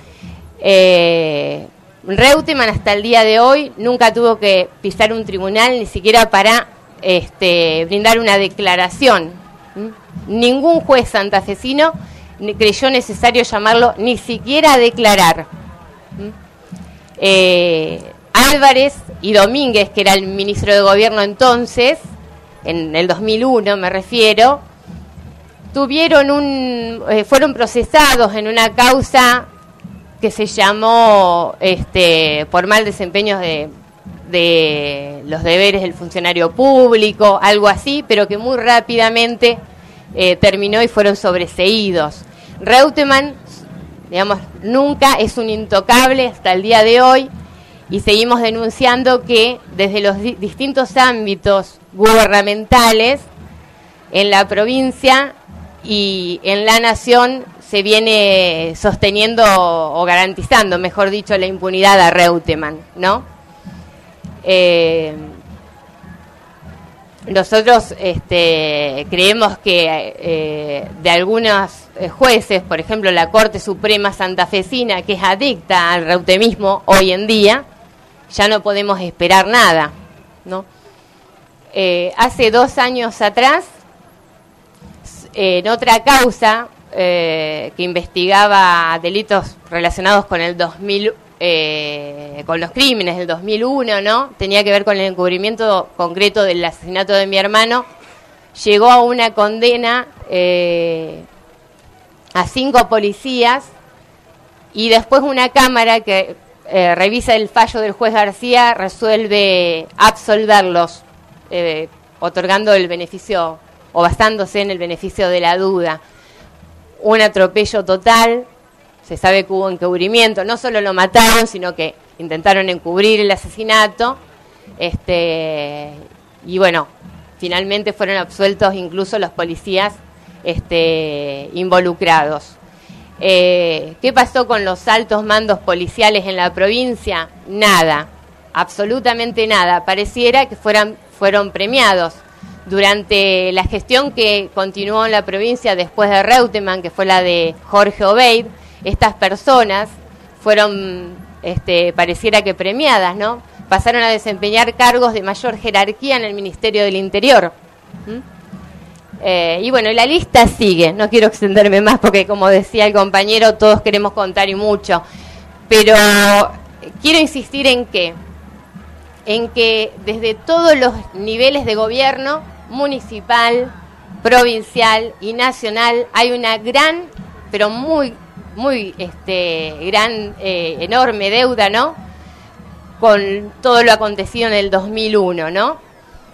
Eh, Reutemann hasta el día de hoy nunca tuvo que pisar un tribunal ni siquiera para este, brindar una declaración. ¿Mm? Ningún juez santafesino creyó necesario llamarlo ni siquiera a declarar. ¿Mm? Eh, Álvarez y Domínguez, que era el ministro de gobierno entonces, en el dos mil uno me refiero, tuvieron un, eh, fueron procesados en una causa que se llamó este, por mal desempeño de, de los deberes del funcionario público, algo así, pero que muy rápidamente eh, terminó y fueron sobreseídos. Reutemann, digamos, nunca es un intocable hasta el día de hoy y seguimos denunciando que desde los di- distintos ámbitos gubernamentales en la provincia y en la nación se viene sosteniendo o garantizando, mejor dicho, la impunidad a Reutemann, ¿no? Eh, nosotros este, creemos que eh, de algunos jueces, por ejemplo, la Corte Suprema Santafesina, que es adicta al reutemismo hoy en día, ya no podemos esperar nada, ¿no? Eh, hace dos años atrás, en otra causa eh, que investigaba delitos relacionados con el dos mil, eh, con los crímenes del dos mil uno, ¿no? Tenía que ver con el encubrimiento concreto del asesinato de mi hermano. Llegó a una condena eh, a cinco policías y después una cámara que eh, revisa el fallo del juez García resuelve absolverlos, eh, otorgando el beneficio o basándose en el beneficio de la duda. Un atropello total, se sabe que hubo encubrimiento, no solo lo mataron, sino que intentaron encubrir el asesinato, este, y bueno, finalmente fueron absueltos incluso los policías este, involucrados. Eh, ¿Qué pasó con los altos mandos policiales en la provincia? Nada, absolutamente nada. Pareciera que fueran, fueron premiados. Durante la gestión que continuó en la provincia después de Reutemann, que fue la de Jorge Obeid, estas personas fueron, este, pareciera que premiadas, ¿no? Pasaron a desempeñar cargos de mayor jerarquía en el Ministerio del Interior. ¿Mm? Eh, y bueno, la lista sigue, no quiero extenderme más porque, como decía el compañero, todos queremos contar y mucho, pero quiero insistir en que, en que desde todos los niveles de gobierno, municipal, provincial y nacional, hay una gran, pero muy, muy este, gran, eh, enorme deuda, ¿no?, con todo lo acontecido en el dos mil uno, ¿no?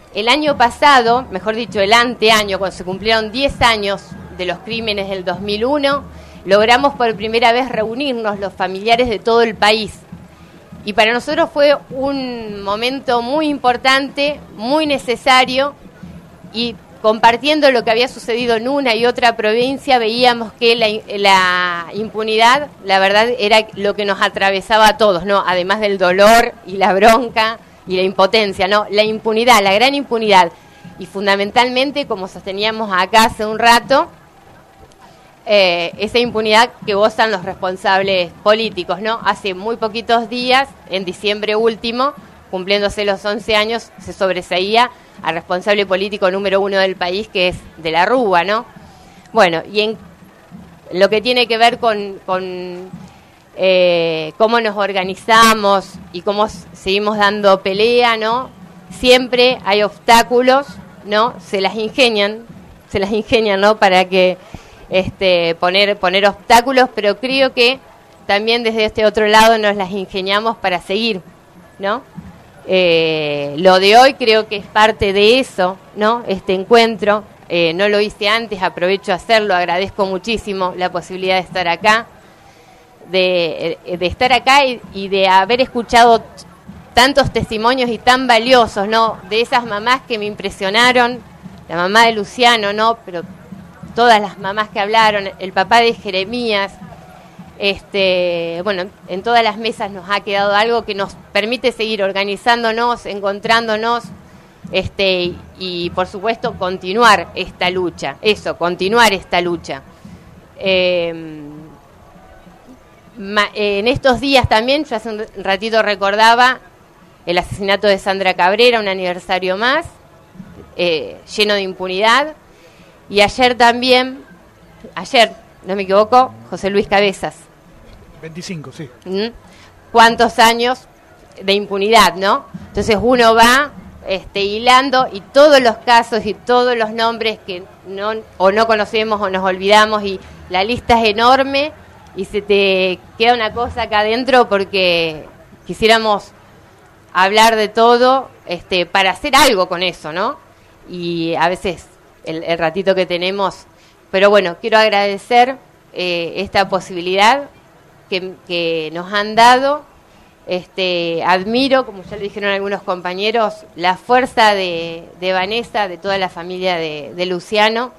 el año pasado, mejor dicho, el anteaño, cuando se cumplieron diez años de los crímenes del dos mil uno, logramos por primera vez reunirnos los familiares de todo el país. Y para nosotros fue un momento muy importante, muy necesario, y compartiendo lo que había sucedido en una y otra provincia, veíamos que la, la impunidad, la verdad, era lo que nos atravesaba a todos, ¿no? Además del dolor y la bronca y la impotencia, ¿no? La impunidad, la gran impunidad. Y fundamentalmente, como sosteníamos acá hace un rato, eh, esa impunidad que gozan los responsables políticos, ¿no? Hace muy poquitos días, en diciembre último, cumpliéndose los once años, se sobreseía al responsable político número uno del país, que es de la Rúa, ¿no? Bueno, y en lo que tiene que ver con, con eh, cómo nos organizamos y cómo seguimos dando pelea, ¿no? Siempre hay obstáculos, ¿no? Se las ingenian, se las ingenian, ¿no? Para que este, poner, poner obstáculos, pero creo que también desde este otro lado nos las ingeniamos para seguir, ¿no? Eh, lo de hoy creo que es parte de eso, ¿no? Este encuentro, eh, no lo hice antes, aprovecho a hacerlo, agradezco muchísimo la posibilidad de estar acá, de, de estar acá y, y de haber escuchado tantos testimonios y tan valiosos, ¿no? De esas mamás que me impresionaron, la mamá de Luciano, ¿no? Pero todas las mamás que hablaron, el papá de Jeremías. Este, bueno, en todas las mesas nos ha quedado algo que nos permite seguir organizándonos, encontrándonos, este, y por supuesto continuar esta lucha, eso, continuar esta lucha. Eh, ma, en estos días también, yo hace un ratito recordaba el asesinato de Sandra Cabrera, un aniversario más, eh, lleno de impunidad, y ayer también, ayer, no me equivoco, José Luis Cabezas. veinticinco, sí. ¿Mm? ¿Cuántos años de impunidad, no? Entonces uno va este, hilando y todos los casos y todos los nombres que no o no conocemos o nos olvidamos, y la lista es enorme y se te queda una cosa acá adentro porque quisiéramos hablar de todo este, para hacer algo con eso, ¿no? Y a veces el, el ratito que tenemos, pero bueno, quiero agradecer eh, esta posibilidad Que, que nos han dado. Este, admiro, como ya lo dijeron algunos compañeros, la fuerza de, de Vanessa, de toda la familia de, de Luciano,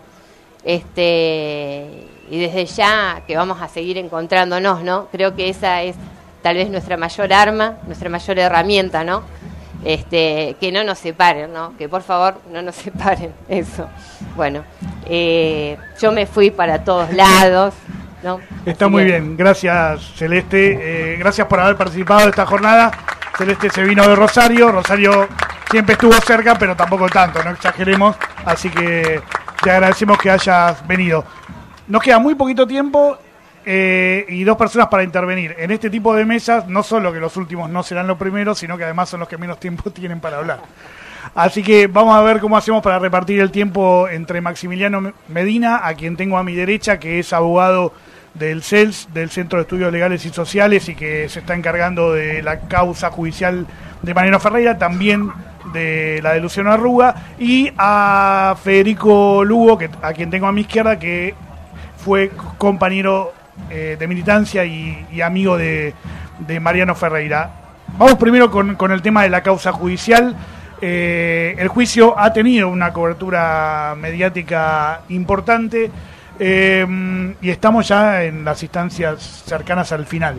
este, y desde ya que vamos a seguir encontrándonos, ¿no? Creo que esa es tal vez nuestra mayor arma, nuestra mayor herramienta, ¿no? Este, que no nos separen, ¿no? Que por favor no nos separen, eso. Bueno, eh, yo me fui para todos lados, ¿no? Está Así muy que, bien, gracias Celeste, eh, gracias por haber participado de esta jornada. Celeste se vino de Rosario, Rosario siempre estuvo cerca, pero tampoco tanto, no exageremos, así que te agradecemos que hayas venido. Nos queda muy poquito tiempo eh, y dos personas para intervenir. En este tipo de mesas, no solo que los últimos no serán los primeros, sino que además son los que menos tiempo tienen para hablar. Así que vamos a ver cómo hacemos para repartir el tiempo entre Maximiliano Medina, a quien tengo a mi derecha, que es abogado del C E L S, del Centro de Estudios Legales y Sociales, y que se está encargando de la causa judicial de Mariano Ferreira, también de la de Luciano Arruga, y a Federico Lugo, que, a quien tengo a mi izquierda, que fue compañero eh, de militancia y, y amigo de, de Mariano Ferreira. Vamos primero con, con el tema de la causa judicial. Eh, el juicio ha tenido una cobertura mediática importante eh, y estamos ya en las instancias cercanas al final.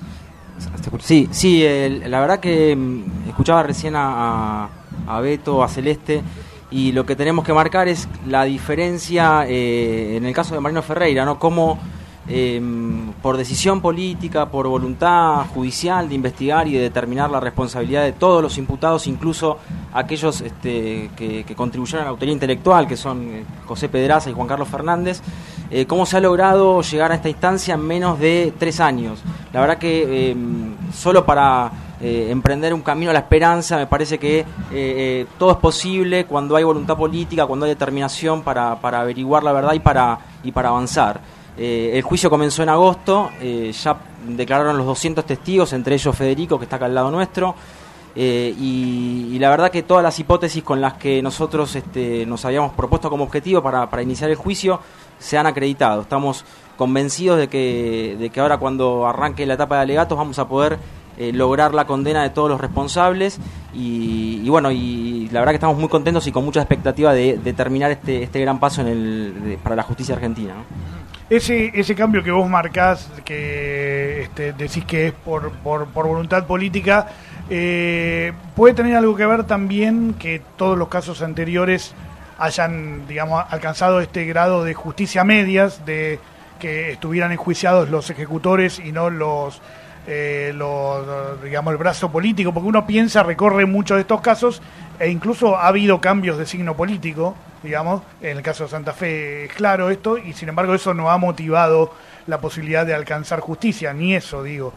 Sí, sí, el, la verdad que escuchaba recién a, a, a Beto, a Celeste, y lo que tenemos que marcar es la diferencia eh, en el caso de Mariano Ferreira, ¿no? Cómo eh, por decisión política, por voluntad judicial de investigar y de determinar la responsabilidad de todos los imputados, incluso aquellos este, que, que contribuyeron a la autoría intelectual, que son eh, José Pedraza y Juan Carlos Fernández, eh, cómo se ha logrado llegar a esta instancia en menos de tres años. La verdad que eh, solo para eh, emprender un camino a la esperanza, me parece que eh, eh, todo es posible cuando hay voluntad política, cuando hay determinación para, para averiguar la verdad y para, y para avanzar. Eh, el juicio comenzó en agosto, eh, ya declararon los doscientos testigos, entre ellos Federico, que está acá al lado nuestro. Eh, y, y la verdad que todas las hipótesis con las que nosotros este, nos habíamos propuesto como objetivo para, para iniciar el juicio se han acreditado. Estamos convencidos de que, de que ahora cuando arranque la etapa de alegatos vamos a poder eh, lograr la condena de todos los responsables y, y bueno, y la verdad que estamos muy contentos y con mucha expectativa de, de terminar este, este gran paso en el, de, para la justicia argentina, ¿no? Ese, ese cambio que vos marcás, que este, decís que es por, por, por voluntad política, eh, puede tener algo que ver también que todos los casos anteriores hayan, digamos, alcanzado este grado de justicia a medias, de que estuvieran enjuiciados los ejecutores y no los, eh, los, digamos, el brazo político, porque uno piensa, recorre muchos de estos casos e incluso ha habido cambios de signo político, digamos, en el caso de Santa Fe es claro esto, y sin embargo eso no ha motivado la posibilidad de alcanzar justicia, ni eso, digo.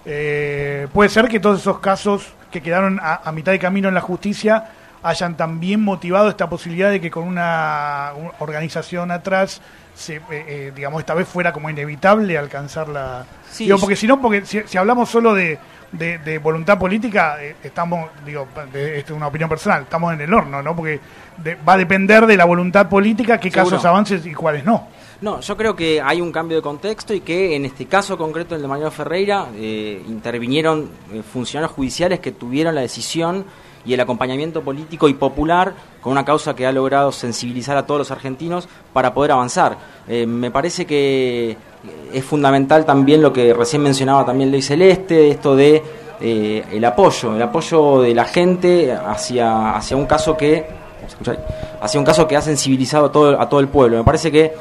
Eh, puede ser que todos esos casos que quedaron a, a mitad de camino en la justicia hayan también motivado esta posibilidad de que con una, una organización atrás, se, eh, eh, digamos, esta vez fuera como inevitable alcanzar la... Sí, digo, porque si no, porque si, si hablamos solo de, de, de voluntad política, eh, estamos, digo, de, esto es una opinión personal, estamos en el horno, ¿no? Porque de, va a depender de la voluntad política qué Seguro. casos avancen y cuáles no. No, yo creo que hay un cambio de contexto y que en este caso concreto, el de Mariano Ferreira, eh, intervinieron eh, funcionarios judiciales que tuvieron la decisión y el acompañamiento político y popular con una causa que ha logrado sensibilizar a todos los argentinos para poder avanzar. Eh, me parece que es fundamental también lo que recién mencionaba también Ley Celeste, esto de eh, el apoyo, el apoyo de la gente hacia, hacia un caso que hacia un caso que ha sensibilizado a todo, a todo el pueblo. Me parece que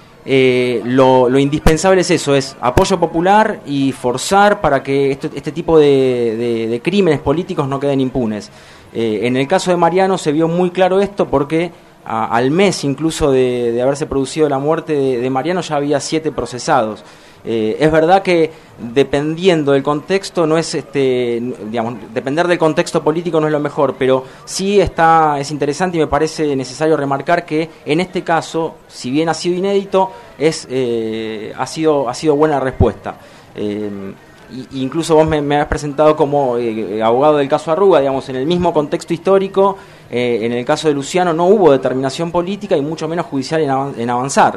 Eh, lo, lo indispensable es eso, es apoyo popular y forzar para que este, este tipo de, de, de crímenes políticos no queden impunes. Eh, en el caso de Mariano se vio muy claro esto porque a, al mes incluso de, de haberse producido la muerte de, de Mariano ya había siete procesados. Eh, es verdad que dependiendo del contexto no es este digamos depender del contexto político no es lo mejor, pero sí está es interesante y me parece necesario remarcar que en este caso, si bien ha sido inédito, es eh, ha sido ha sido buena respuesta. Eh, y, incluso vos me, me has presentado como eh, abogado del caso Arruga, digamos, en el mismo contexto histórico. Eh, en el caso de Luciano no hubo determinación política y mucho menos judicial en, av- en avanzar.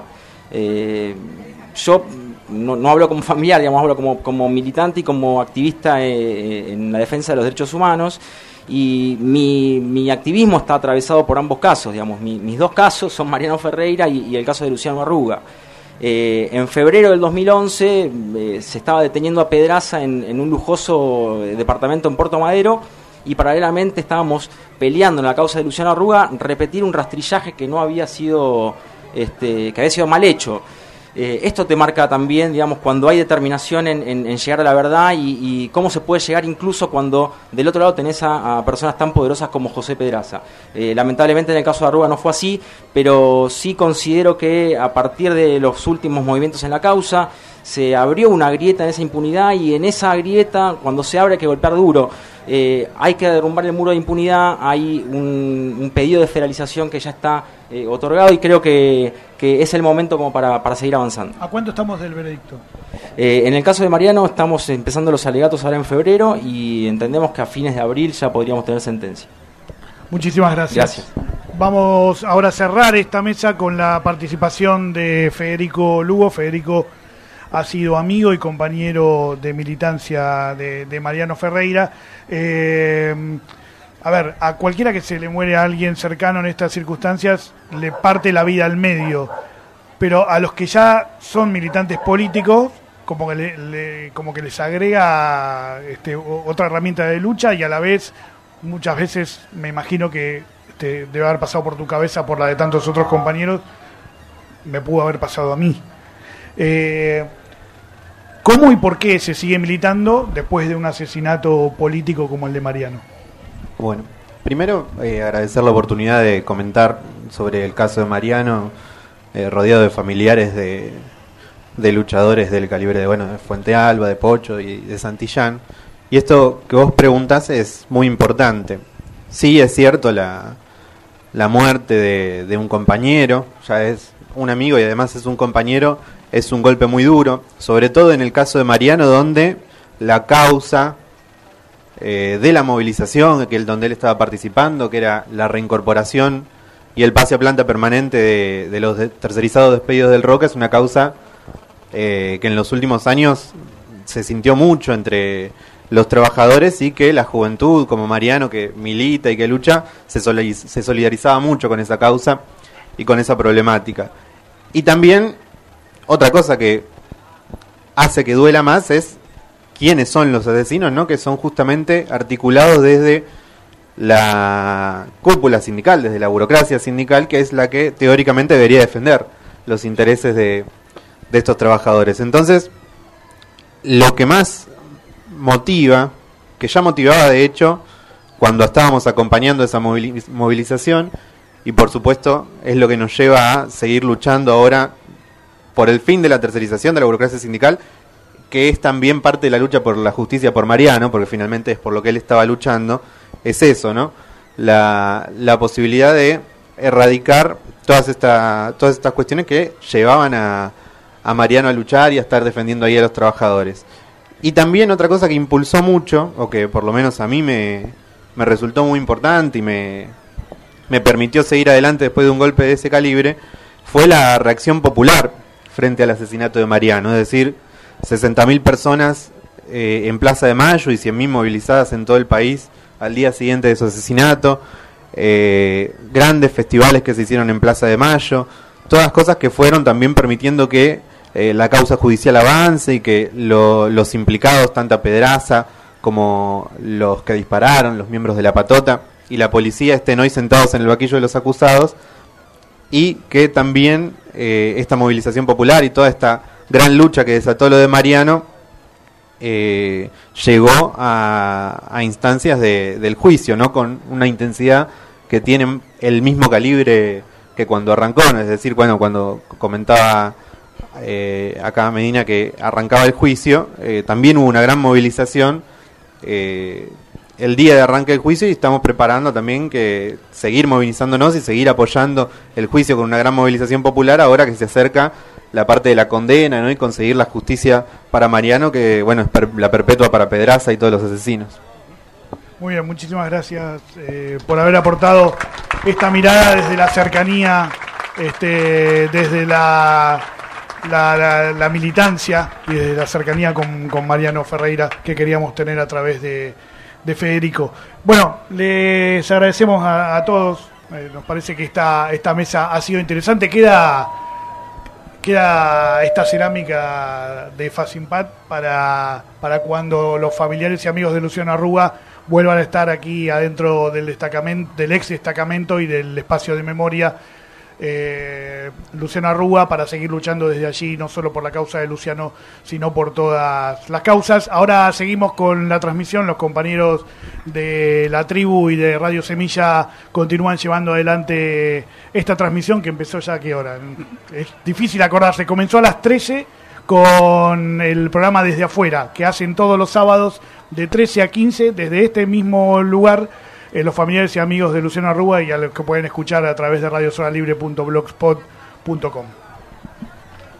Eh, yo No, no hablo como familiar, digamos, hablo como, como militante y como activista eh, en la defensa de los derechos humanos, y mi, mi activismo está atravesado por ambos casos, digamos, mi, mis dos casos son Mariano Ferreira y, y el caso de Luciano Arruga. Eh, en febrero del dos mil once eh, se estaba deteniendo a Pedraza en, en un lujoso departamento en Puerto Madero, y paralelamente estábamos peleando en la causa de Luciano Arruga repetir un rastrillaje que no había sido, este, que había sido mal hecho. Eh, esto te marca también, digamos, cuando hay determinación en, en, en llegar a la verdad y, y cómo se puede llegar incluso cuando del otro lado tenés a, a personas tan poderosas como José Pedraza. Eh, lamentablemente en el caso de Arruga no fue así, pero sí considero que a partir de los últimos movimientos en la causa se abrió una grieta en esa impunidad, y en esa grieta, cuando se abre, hay que golpear duro. Eh, hay que derrumbar el muro de impunidad, hay un, un pedido de federalización que ya está eh, otorgado, y creo que, que es el momento como para, para seguir avanzando. ¿A cuánto estamos del veredicto? Eh, en el caso de Mariano estamos empezando los alegatos ahora en febrero y entendemos que a fines de abril ya podríamos tener sentencia. Muchísimas gracias. Gracias. Vamos ahora a cerrar esta mesa con la participación de Federico Lugo. Federico ha sido amigo y compañero de militancia de, de Mariano Ferreira. Eh, a ver, a cualquiera que se le muere a alguien cercano en estas circunstancias le parte la vida al medio, pero a los que ya son militantes políticos, como que, le, le, como que les agrega este, otra herramienta de lucha, y a la vez, muchas veces me imagino que este, debe haber pasado por tu cabeza, por la de tantos otros compañeros, me pudo haber pasado a mí. Eh, ¿Cómo y por qué se sigue militando después de un asesinato político como el de Mariano? Bueno, primero eh, agradecer la oportunidad de comentar sobre el caso de Mariano, eh, rodeado de familiares de, de luchadores del calibre de, bueno, de Fuente Alba, de Pocho y de Santillán. Y esto que vos preguntás es muy importante. Sí, es cierto, la, la muerte de, de un compañero, ya es un amigo y además es un compañero, es un golpe muy duro, sobre todo en el caso de Mariano, donde la causa eh, de la movilización, que el donde él estaba participando, que era la reincorporación y el pase a planta permanente de, de los de, tercerizados despedidos del Roca, es una causa eh, que en los últimos años se sintió mucho entre los trabajadores y que la juventud, como Mariano, que milita y que lucha, se, solidariz- se solidarizaba mucho con esa causa y con esa problemática. Y también, otra cosa que hace que duela más es quiénes son los asesinos, ¿no? Que son justamente articulados desde la cúpula sindical, desde la burocracia sindical, que es la que teóricamente debería defender los intereses de, de estos trabajadores. Entonces, lo que más motiva, que ya motivaba de hecho cuando estábamos acompañando esa moviliz- movilización, y por supuesto es lo que nos lleva a seguir luchando ahora por el fin de la tercerización de la burocracia sindical, que es también parte de la lucha por la justicia por Mariano, porque finalmente es por lo que él estaba luchando, es eso, ¿no? La, la posibilidad de erradicar todas, esta, todas estas cuestiones que llevaban a, a Mariano a luchar y a estar defendiendo ahí a los trabajadores. Y también otra cosa que impulsó mucho, o que por lo menos a mí me, me resultó muy importante y me, me permitió seguir adelante después de un golpe de ese calibre, fue la reacción popular frente al asesinato de Mariano. Es decir, sesenta mil personas eh, en Plaza de Mayo y cien mil movilizadas en todo el país al día siguiente de su asesinato, eh, grandes festivales que se hicieron en Plaza de Mayo, todas cosas que fueron también permitiendo que eh, la causa judicial avance y que lo, los implicados, tanto Pedraza como los que dispararon, los miembros de la patota y la policía, estén hoy sentados en el banquillo de los acusados, y que también eh, esta movilización popular y toda esta gran lucha que desató lo de Mariano eh, llegó a, a instancias de, del juicio, ¿no? Con una intensidad que tiene el mismo calibre que cuando arrancó, ¿no? Es decir, bueno, cuando comentaba eh, acá Medina que arrancaba el juicio, eh, también hubo una gran movilización eh, el día de arranque del juicio, y estamos preparando también que seguir movilizándonos y seguir apoyando el juicio con una gran movilización popular ahora que se acerca la parte de la condena, ¿no? Y conseguir la justicia para Mariano, que bueno, es per- la perpetua para Pedraza y todos los asesinos. Muy bien, muchísimas gracias eh, por haber aportado esta mirada desde la cercanía, este, desde la, la, la, la militancia y desde la cercanía con, con Mariano Ferreira que queríamos tener a través de, de Federico. Bueno, les agradecemos a, a todos, eh, nos parece que esta, esta mesa ha sido interesante. Queda... Queda esta cerámica de Facimpat para, para cuando los familiares y amigos de Luciano Arruga vuelvan a estar aquí adentro del destacamento, del ex destacamento y del espacio de memoria eh, Luciano Arruga, para seguir luchando desde allí, no solo por la causa de Luciano, sino por todas las causas. Ahora seguimos con la transmisión, los compañeros de La Tribu y de Radio Semilla continúan llevando adelante esta transmisión que empezó ya a qué hora. Es difícil acordarse, comenzó a las trece con el programa Desde Afuera, que hacen todos los sábados de trece a quince desde este mismo lugar, eh, los familiares y amigos de Luciano Arruga, y a los que pueden escuchar a través de radio sola libre punto blogspot punto com.